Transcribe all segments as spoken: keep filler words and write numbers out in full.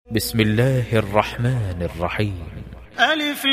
بسم الله الرحمن الرحيم. ألف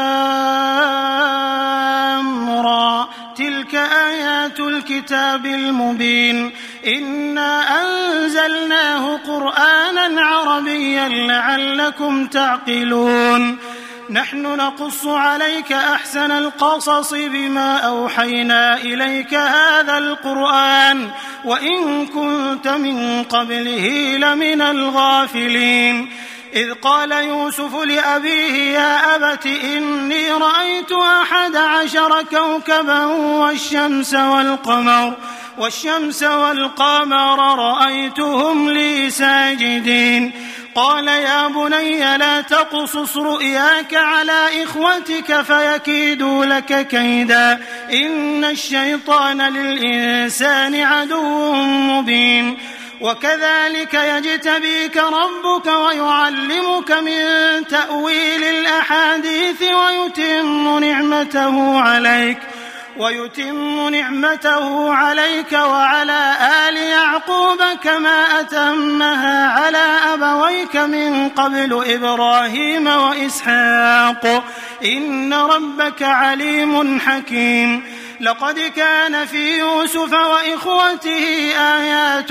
لام را تلك آيات الكتاب المبين إنا أنزلناه قرآنا عربيا لعلكم تعقلون نحن نقص عليك أحسن القصص بما أوحينا إليك هذا القرآن وإن كنت من قبله لمن الغافلين إذ قال يوسف لأبيه يا أبت إني رأيت أحد عشر كوكبا والشمس والقمر والشمس والقمر رأيتهم لي ساجدين قال يا بني لا تقصص رؤياك على إخوتك فيكيدوا لك كيدا إن الشيطان للإنسان عدو مبين وكذلك يجتبيك ربك ويعلمك من تأويل الأحاديث ويتم نعمته عليك ويتم نعمته عليك وعلى آل يعقوب كما أتمها على أبويك من قبل إبراهيم وإسحاق إن ربك عليم حكيم لقد كان في يوسف وإخوته آيات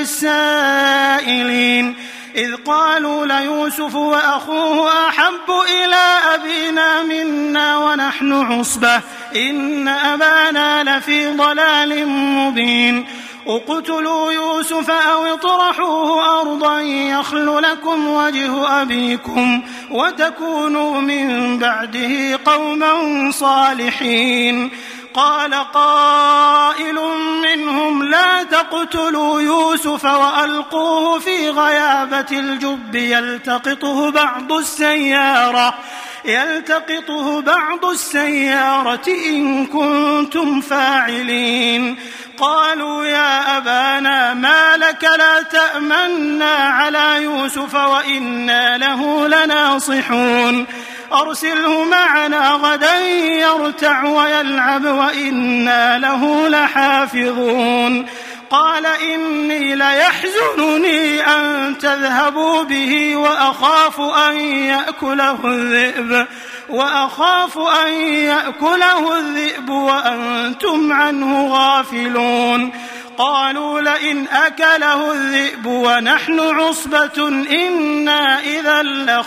للسائلين إذ قالوا ليوسف وأخوه أحب إلى أبينا منا ونحن عصبة إن أبانا لفي ضلال مبين اقتلوا يوسف أو اطرحوه أرضا يخل لكم وجه أبيكم وتكونوا من بعده قوما صالحين قال قائل منهم لا تقتلوا يوسف وألقوه في غيابة الجب يلتقطه بعض السيارة يلتقطه بعض السيارة إن كنتم فاعلين قالوا يا أبانا ما لك لا تأمنا على يوسف وإنا له لناصحون أرسله معنا غدا يرتع ويلعب وإنا له لحافظون قال إني ليحزنني أن تذهبوا به وأخاف أن يأكله الذئب وأخاف أن يأكله الذئب وأنتم عنه غافلون قالوا لئن أكله الذئب ونحن عصبة إنا إذا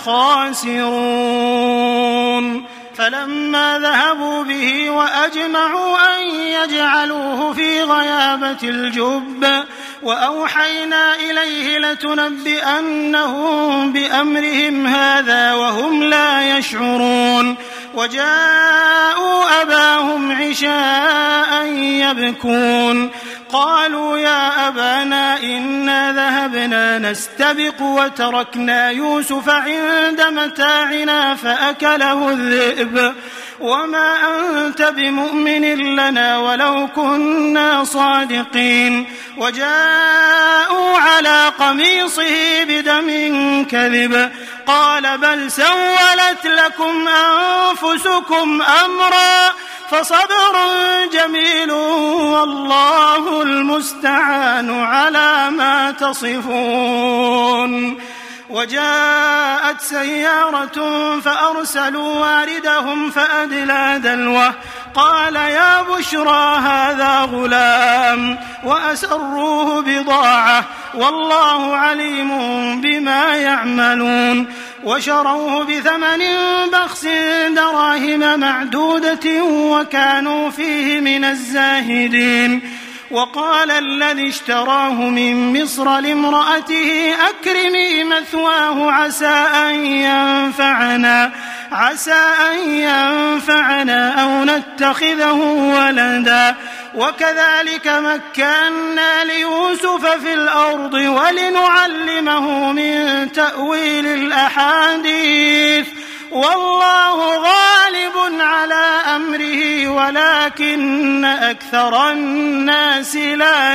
لخاسرون فلما ذهبوا به وأجمعوا أن يجعلوه في غيابة الجب وأوحينا إليه لتنبئنهم بأمرهم هذا وهم لا يشعرون وجاءوا أباهم عشاء يبكون قالوا يا أبانا إنا ذهبنا نستبق وتركنا يوسف عند متاعنا فأكله الذئب وما أنت بمؤمن لنا ولو كنا صادقين وجاءوا على قميصه بدم كذب قال بل سولت لكم أنفسكم أمرا فصبر جميل والله المستعان على ما تصفون وجاءت سيارة فأرسلوا واردهم فأدلى دلوه قال يا بشرى هذا غلام وأسروه بضاعة والله عليم بما يعملون وشروه بثمن بخس دراهم معدودة وكانوا فيه من الزاهدين وقال الذي اشتراه من مصر لامرأته أكرمي مثواه عسى أن ينفعنا عسى أن ينفعنا أو نتخذه ولدا وكذلك مكنا ليوسف في الأرض ولنعلمه من تأويل الأحاديث والله غالب على أمره ولكن أكثر الناس لا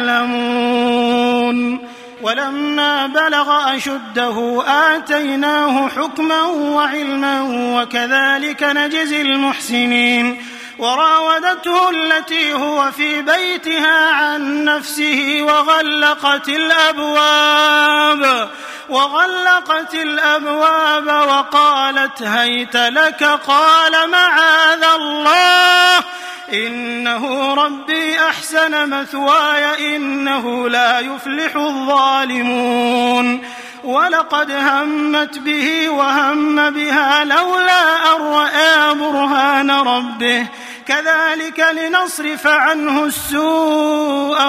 يعلمون ولما بلغ أشده آتيناه حكما وعلما وكذلك نجزي المحسنين وراودته التي هو في بيتها عن نفسه وغلقت الأبواب وغلقت الأبواب وقالت هيت لك قال معاذ الله إنه ربي أحسن مثواي إنه لا يفلح الظالمون ولقد همت به وهم بها لولا أن رأى برهان ربه كذلك لنصرف عنه السوء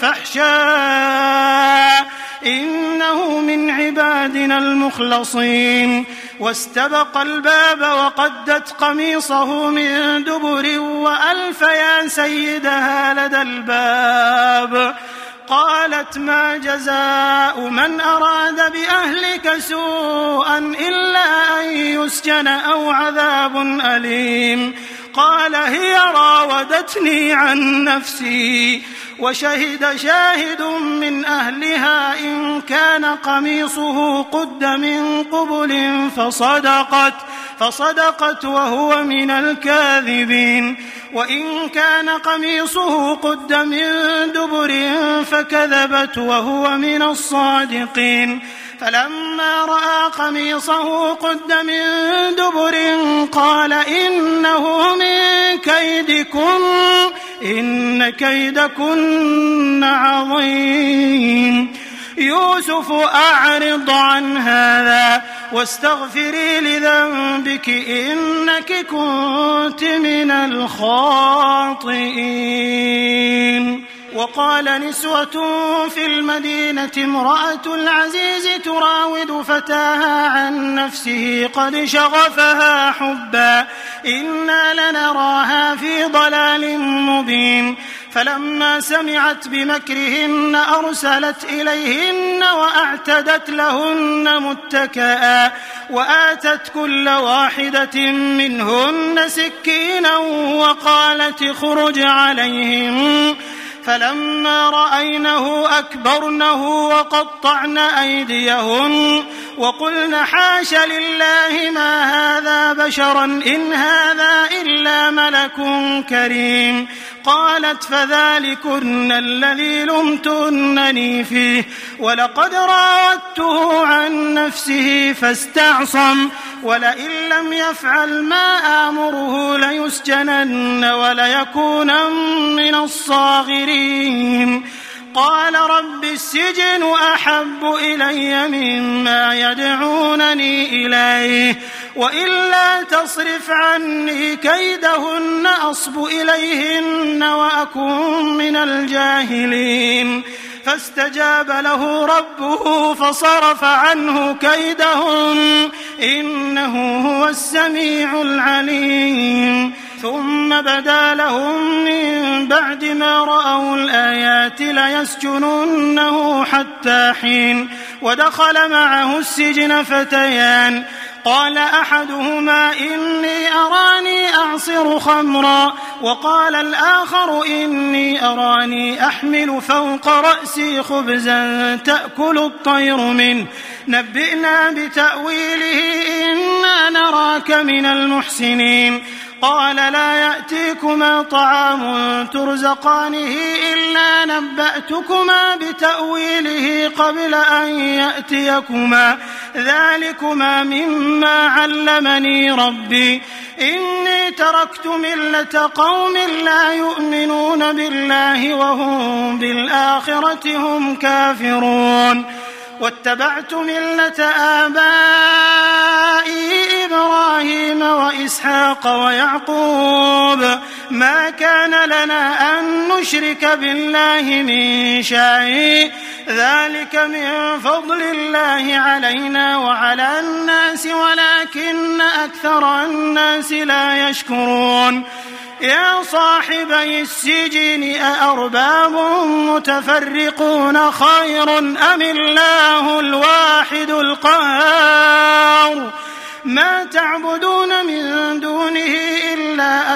والفحشاء إنه من عبادنا المخلصين واستبق الباب وقدت قميصه من دبر وألف يا سيدها لدى الباب قالت ما جزاء من أراد بأهلك سوءا إلا أن يسجن أو عذاب أليم قال هي راودتني عن نفسي وشهد شاهد من أهلها إن كان قميصه قد من قبل فصدقت فصدقت وهو من الكاذبين وإن كان قميصه قد من دبر فكذبت وهو من الصادقين فلما رأى قميصه قد من دبر قال إنه من كيدكن إن كيدكن عظيم يوسف أعرض عن هذا واستغفري لذنبك إنك كنت من الخاطئين وقال نسوة في المدينة امرأة العزيز تراود فتاها عن نفسه قد شغفها حبا إنا لنراها في ضلال مبين فلما سمعت بمكرهن أرسلت إليهن وأعتدت لهن متكئا وآتت كل واحدة منهن سكينا وقالت اخرج عليهم فلما رأينه أكبرنه وقطعن أيديهن وقلن حاش لله ما هذا بشرا إن هذا إلا ملك كريم قالت فذلكن الذي لمتنني فيه ولقد راودته عن نفسه فاستعصم ولئن لم يفعل ما آمره ليسجنن وليكونن من الصاغرين قال رب السجن أحب إلي مما يدعونني إليه وإلا تصرف عني كيدهن أصب إليهن وأكن من الجاهلين فاستجاب له ربه فصرف عنه كيدهن إنه هو السميع العليم ثم بدا لهم من بعد ما رأوا الآيات ليسجننه حتى حين ودخل معه السجن فتيان قال أحدهما إني أراني أعصر خمرا وقال الآخر إني أراني أحمل فوق رأسي خبزا تأكل الطير منه نبئنا بتأويله إنا نراك من المحسنين قال لا يأتيكما طعام ترزقانه إلا نبأتكما بتأويله قبل أن يأتيكما ذلكما مما علمني ربي إني تركت ملة قوم لا يؤمنون بالله وهم بالآخرة هم كافرون واتبعت ملة آبائي إبراهيم وإسحاق ويعقوب ما كان لنا أن نشرك بالله من شيء ذلك من فضل الله علينا وعلى الناس ولكن أكثر الناس لا يشكرون يا صاحبي السجن أأرباب متفرقون خير أم الله الواحد القهار ما تعبدون من دونه إلا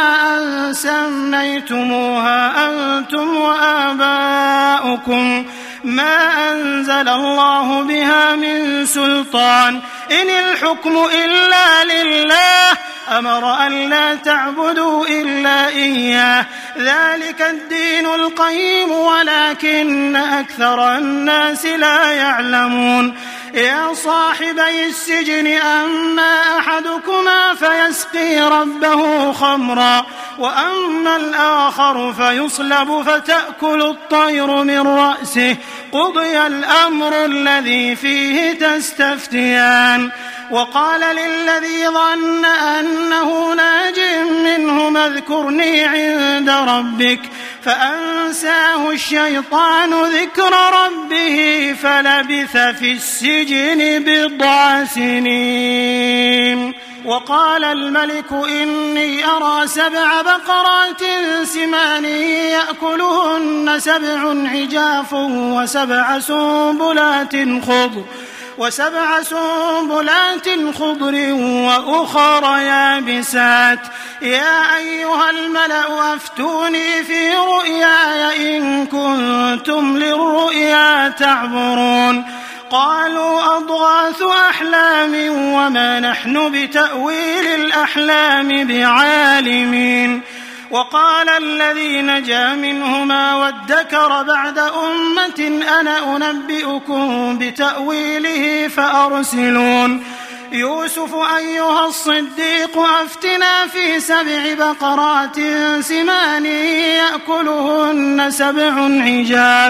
أسماء سميتموها أنتم وآباؤكم ما أنزل الله بها من سلطان إن الحكم إلا لله أمر أن لا تعبدوا إلا إياه ذلك الدين القيم ولكن أكثر الناس لا يعلمون يا صاحبي السجن أما أحدكما فيسقي ربه خمرا وأما الآخر فيصلب فتأكل الطير من رأسه قضي الأمر الذي فيه تستفتيان وقال للذي ظن أنه ناج منه اذكرني عند ربك فأنساه الشيطان ذكر ربه فلبث في السجن بضع سنين وقال الملك إني أرى سبع بقرات سمان يأكلهن سبع عجاف وسبع سنبلات خضر وسبع سنبلات خضر وأخر يابسات يا أيها الملأ أفتوني في رؤياي إن كنتم للرؤيا تعبرون قالوا أضغاث أحلام وما نحن بتأويل الأحلام بعالمين وقال الذي نجا منهما وادكر بعد أمة أنا أنبئكم بتأويله فأرسلون يوسف أيها الصديق أفتنا في سبع بقرات سمان يأكلهن سبع عجاف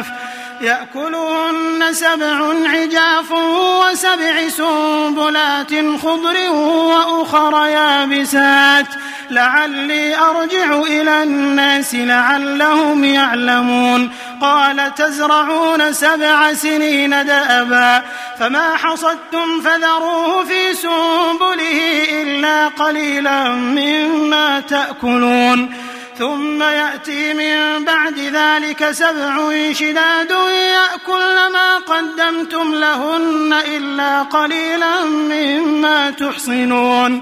يأكلهن سبع عجاف وسبع سنبلات خضر وأخر يابسات لعلي أرجع إلى الناس لعلهم يعلمون قال تزرعون سبع سنين دأبا فما حصدتم فذروه في سنبله إلا قليلا مما تأكلون ثم يأتي من بعد ذلك سبع شداد يأكلن ما قدمتم لهن إلا قليلا مما تحصنون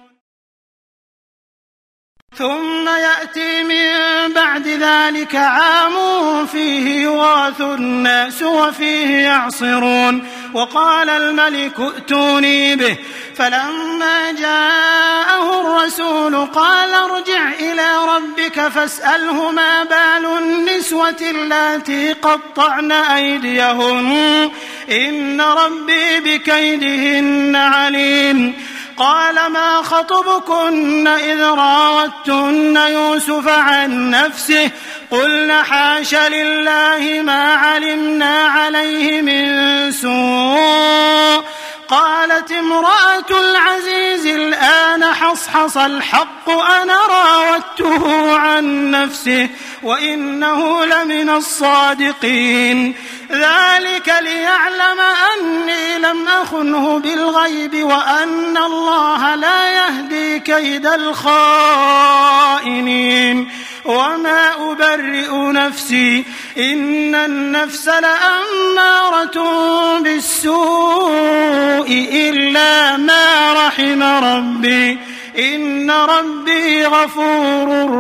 ثم يأتي من بعد ذلك عام فيه يغاث الناس وفيه يعصرون وقال الملك ائتوني به فلما جاءه الرسول قال ارجع إلى ربك فاسأله ما بال النسوة اللاتي قطعن أيديهن إن ربي بكيدهن عليم قال ما خطبكن إذ راوتن يوسف عن نفسه قلن حاش لله ما علمنا عليه من سوء قالت امرأة العزيز الآن حصحص الحق أنا راودته عن نفسه وإنه لمن الصادقين ذلك ليعلم أني لم أخنه بالغيب وأن الله لا يهدي كيد الخائنين وما أبرئ نفسي إن النفس لأمارة بالسوء إلا ما رحم ربي إن ربي غفور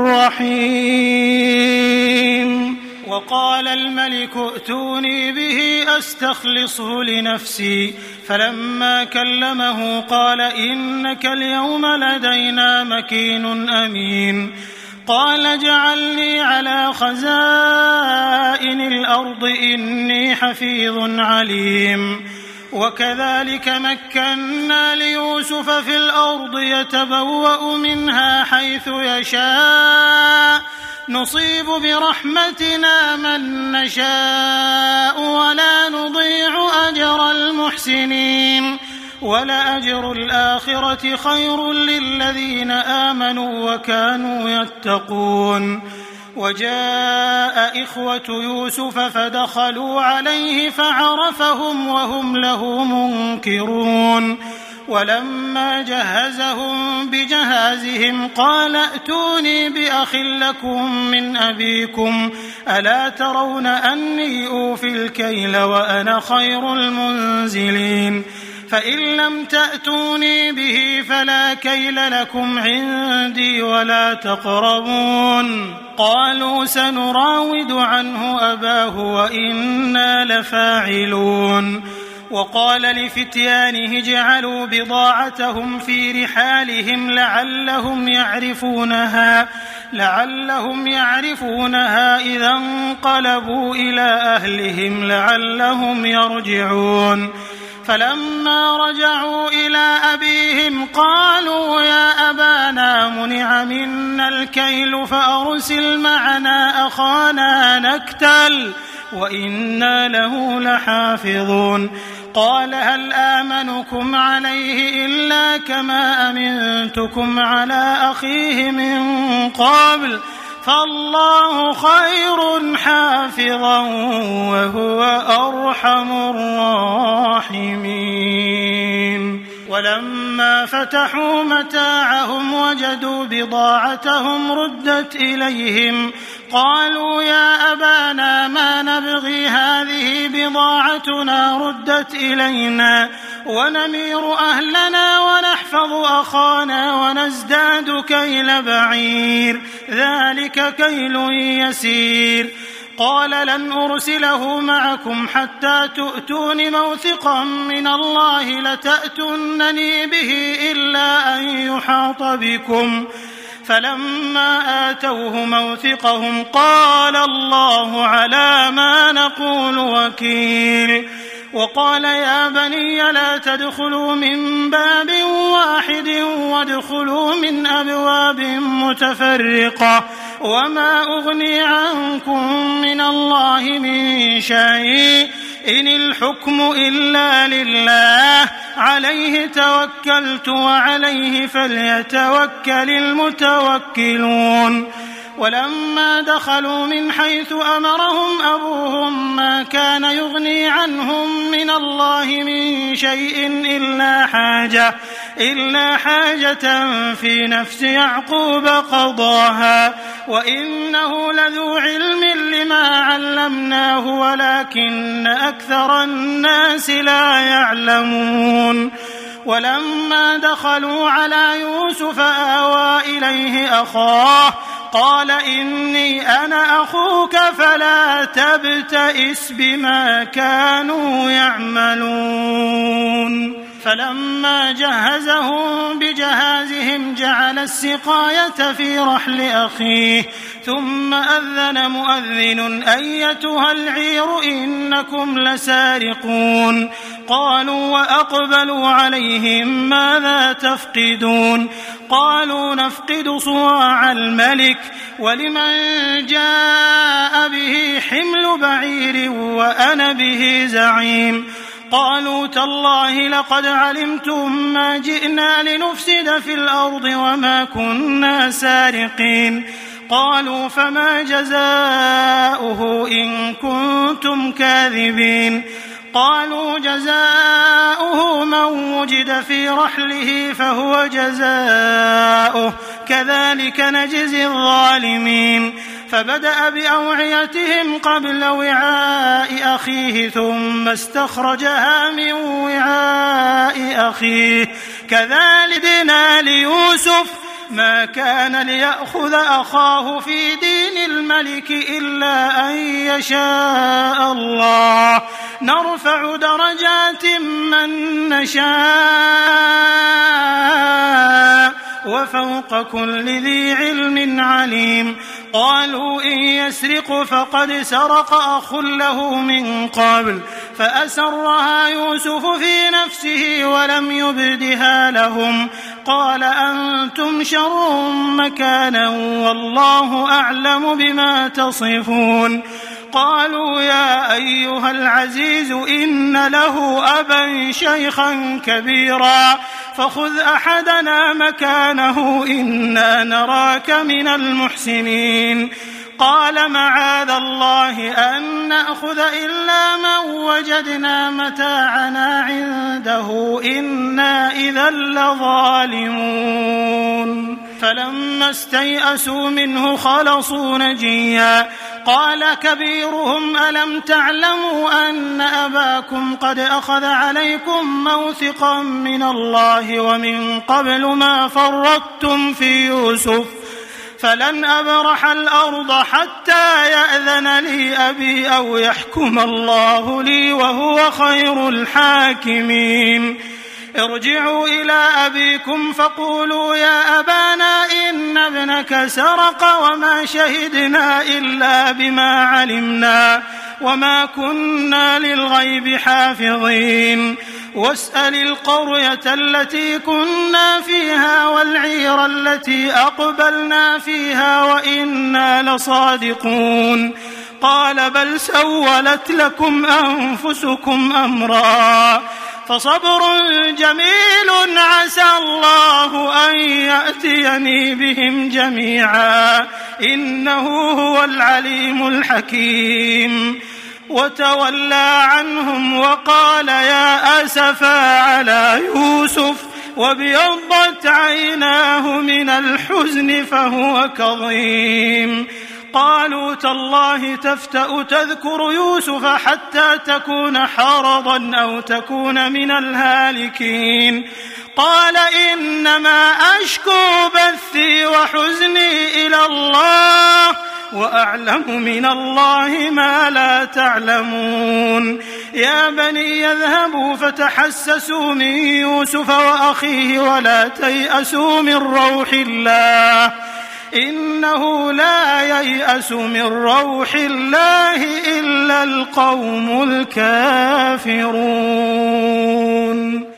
رحيم وقال الملك ائتوني به أستخلصه لنفسي فلما كلمه قال إنك اليوم لدينا مكين أمين قال اجعلني على خزائن الأرض إني حفيظ عليم وكذلك مكنا ليوسف في الأرض يتبوأ منها حيث يشاء نصيب برحمتنا من نشاء ولا نضيع أجر المحسنين ولأجر الآخرة خير للذين آمنوا وكانوا يتقون وجاء إخوة يوسف فدخلوا عليه فعرفهم وهم له منكرون ولما جهزهم بجهازهم قال ائتوني بأخ لكم من أبيكم ألا ترون أني أوفي الكيل وأنا خير المنزلين فإن لم تأتوني به فلا كيل لكم عندي ولا تقربون. قالوا سنراود عنه أباه وإنا لفاعلون. وقال لفتيانه اجعلوا بضاعتهم في رحالهم لعلهم يعرفونها لعلهم يعرفونها إذا انقلبوا إلى أهلهم لعلهم يرجعون. فلما رجعوا إلى أبيهم قالوا يا أبانا منع منا الكيل فأرسل معنا أخانا نكتل وإنا له لحافظون. قال هل آمنكم عليه إلا كما أمنتكم على أخيه من قبل فالله خير حافظا وهو أرحم الراحمين. ولما فتحوا متاعهم وجدوا بضاعتهم ردت إليهم قالوا يا أبانا ما نبغي هذه بضاعتنا ردت إلينا ونمير أهلنا ونحفظ أخانا ونزداد كيل بعير ذلك كيل يسير. قال لن أرسله معكم حتى تؤتون موثقا من الله لتأتونني به إلا أن يحاط بكم. فلما آتوه موثقهم قال الله على ما نقول وكيل. وقال يا بني لا تدخلوا من باب واحد وادخلوا من أبواب متفرقة وما أغني عنكم من الله من شيء إن الحكم إلا لله عليه توكلت وعليه فليتوكل المتوكلون. ولما دخلوا من حيث أمرهم أبوهم ما كان يغني عنهم من الله من شيء إلا حاجة إلا حاجة في نفس يعقوب قضاها وإنه لذو علم لما علمناه ولكن أكثر الناس لا يعلمون. ولما دخلوا على يوسف آوى إليه أخاه قال إني أنا أخوك فلا تبتئس بما كانوا يعملون. فلما جهزهم بجهازهم جعل السقاية في رحل أخيه ثم أذن مؤذن أيتها العير إنكم لسارقون. قالوا وأقبلوا عليهم ماذا تفقدون؟ قالوا نفقد صواع الملك ولمن جاء به حمل بعير وأنا به زعيم. قالوا تالله لقد علمتم ما جئنا لنفسد في الأرض وما كنا سارقين. قالوا فما جزاؤه إن كنتم كاذبين؟ قالوا جزاؤه من وجد في رحله فهو جزاؤه كذلك نجزي الظالمين. فبدأ بأوعيتهم قبل وعاء أخيه ثم استخرجها من وعاء أخيه كذلك دنا ليوسف ما كان ليأخذ أخاه في دين الملك إلا أن يشاء الله نرفع درجات من نشاء وفوق كل ذي علم عليم. قالوا إن يسرق فقد سرق أخ له من قبل فأسرها يوسف في نفسه ولم يبدها لهم. قال أنتم شر مكانا والله أعلم بما تصفون. قالوا يا أيها العزيز إن له أبا شيخا كبيرا فخذ أحدنا مكانه إنا نراك من المحسنين. قال معاذ الله أن نأخذ إلا من وجدنا متاعنا عنده إنا إذا لظالمون. فلما استيئسوا منه خلصوا نجيا قال كبيرهم ألم تعلموا أن أباكم قد أخذ عليكم موثقا من الله ومن قبل ما فرطتم في يوسف فلن أبرح الأرض حتى يأذن لي أبي أو يحكم الله لي وهو خير الحاكمين ارجعوا إلى أبيكم فقولوا يا أبانا إن ابنك سرق وما شهدنا إلا بما علمنا وما كنا للغيب حافظين واسأل القرية التي كنا فيها والعير التي أقبلنا فيها وإنا لصادقون قال بل سولت لكم أنفسكم أمرا فصبر جميل عسى الله أن يأتيني بهم جميعا إنه هو العليم الحكيم وتولى عنهم وقال يا أسفا على يوسف وابيضت عيناه من الحزن فهو كظيم قالوا تالله تفتأ تذكر يوسف حتى تكون حرضا أو تكون من الهالكين قال إنما أشكو بثي وحزني إلى الله وأعلم من الله ما لا تعلمون يا بني يذهبوا فتحسسوا من يوسف وأخيه ولا تيأسوا من روح الله إنه لا ييأس من روح الله إلا القوم الكافرون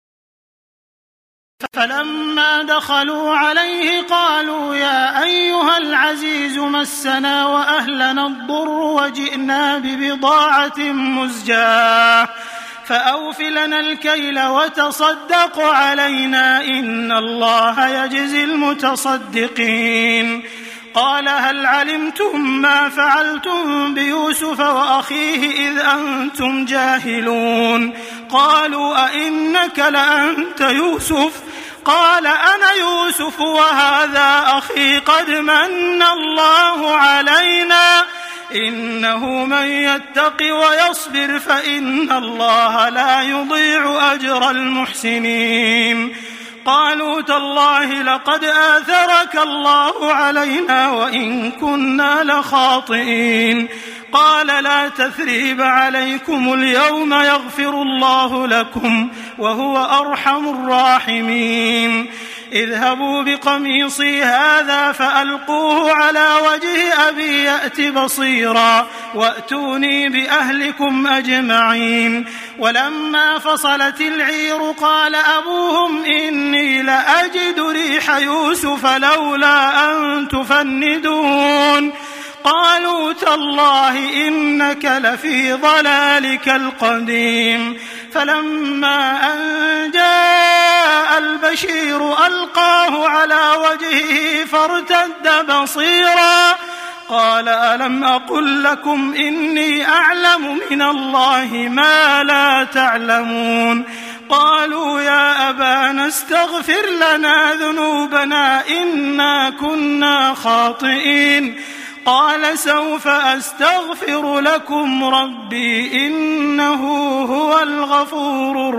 فلما دخلوا عليه قالوا يا أيها العزيز مسنا وأهلنا الضر وجئنا ببضاعة مزجاة فأوف لنا الكيل وتصدق علينا إن الله يجزي المتصدقين قال هل علمتم ما فعلتم بيوسف وأخيه إذ أنتم جاهلون قالوا أئنك لأنت يوسف قال أنا يوسف وهذا أخي قد من الله علينا إنه من يتق ويصبر فإن الله لا يضيع أجر المحسنين قالوا تالله لقد آثرك الله علينا وإن كنا لخاطئين قال لا تثريب عليكم اليوم يغفر الله لكم وهو أرحم الراحمين اذهبوا بقميصي هذا فألقوه على وجه أبي يأت بصيرا وأتوني بأهلكم أجمعين ولما فصلت العير قال أبوهم إني لأجد ريح يوسف لولا أن تفندون قالوا تالله إنك لفي ضلالك القديم فلما أن جاء البشير ألقاه على وجهه فارتد بصيرا قال ألم أقل لكم إني أعلم من الله ما لا تعلمون قالوا يا أبانا استغفر لنا ذنوبنا إنا كنا خاطئين قال سوف أستغفر لكم ربي إنه هو الغفور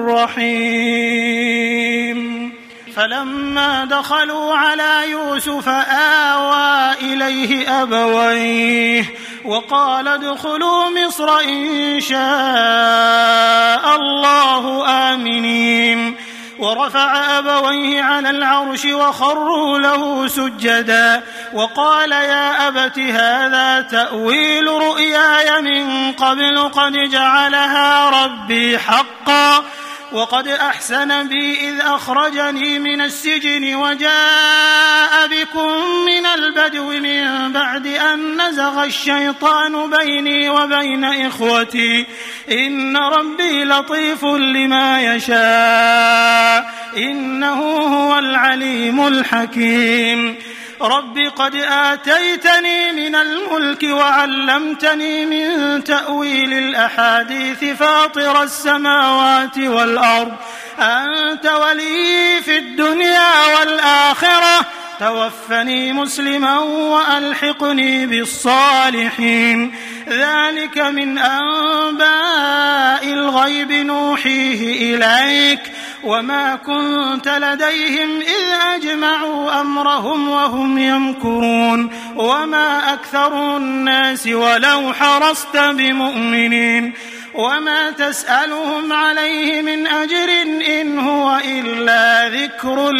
الرحيم فلما دخلوا على يوسف آوى إليه أبويه وقال ادخلوا مصر إن شاء الله آمنين ورفع أبويه على العرش وخروا له سجدا وقال يا أبت هذا تأويل رؤياي من قبل قد جعلها ربي حقا وقد أحسن بي إذ أخرجني من السجن وجاء بكم من البدو من بعد أن نزغ الشيطان بيني وبين إخوتي إن ربي لطيف لما يشاء إنه هو العليم الحكيم رب قد آتيتني من الملك وعلمتني من تأويل الأحاديث فاطر السماوات والأرض أنت ولي في الدنيا والآخرة توفني مسلما وألحقني بالصالحين ذلك من أنباء الغيب نوحيه إليك وما كنت لديهم إذ أجمعوا أمرهم وهم يمكرون وما أكثر الناس ولو حرصت بمؤمنين وما تسألهم عليه من أجر إن هو إلا ذكر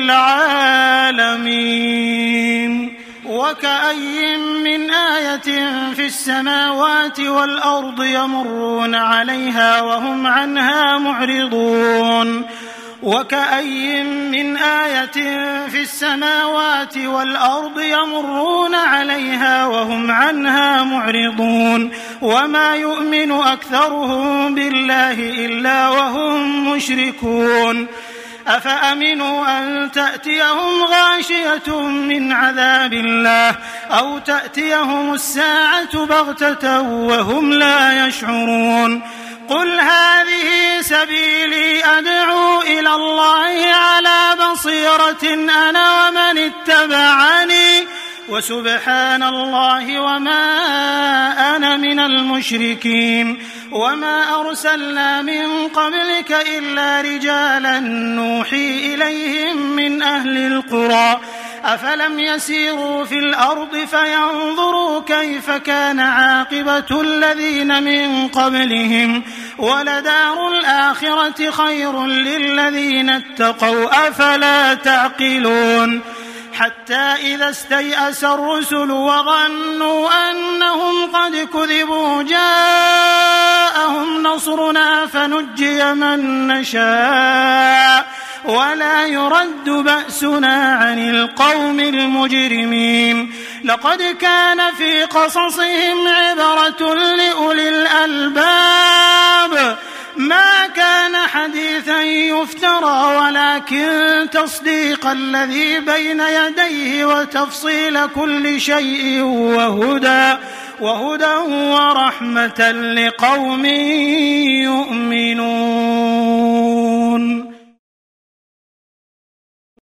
للعالمين وكأي من آية في السماوات والأرض يمرون عليها وهم عنها معرضون وكأي من آية في السماوات والأرض يمرون عليها وهم عنها معرضون وما يؤمن أكثرهم بالله إلا وهم مشركون أفأمنوا أن تأتيهم غاشية من عذاب الله أو تأتيهم الساعة بغتة وهم لا يشعرون قل هذه سبيلي أدعو إلى الله على بصيرة أنا ومن اتبعني وسبحان الله وما أنا من المشركين وما أرسلنا من قبلك إلا رجالا نوحي إليهم من أهل القرى أفلم يسيروا في الأرض فينظروا كيف كان عاقبة الذين من قبلهم ولدار الآخرة خير للذين اتقوا أفلا تعقلون حتى إذا استيأس الرسل وظنوا أنهم قد كذبوا جاءهم نصرنا فنجي من نشاء ولا يرد بأسنا عن القوم المجرمين لقد كان في قصصهم عبرة لأولي الألباب ما كان حديثا يفترى ولكن تصديق الذي بين يديه وتفصيل كل شيء وهدى وهدى ورحمة لقوم يؤمنون.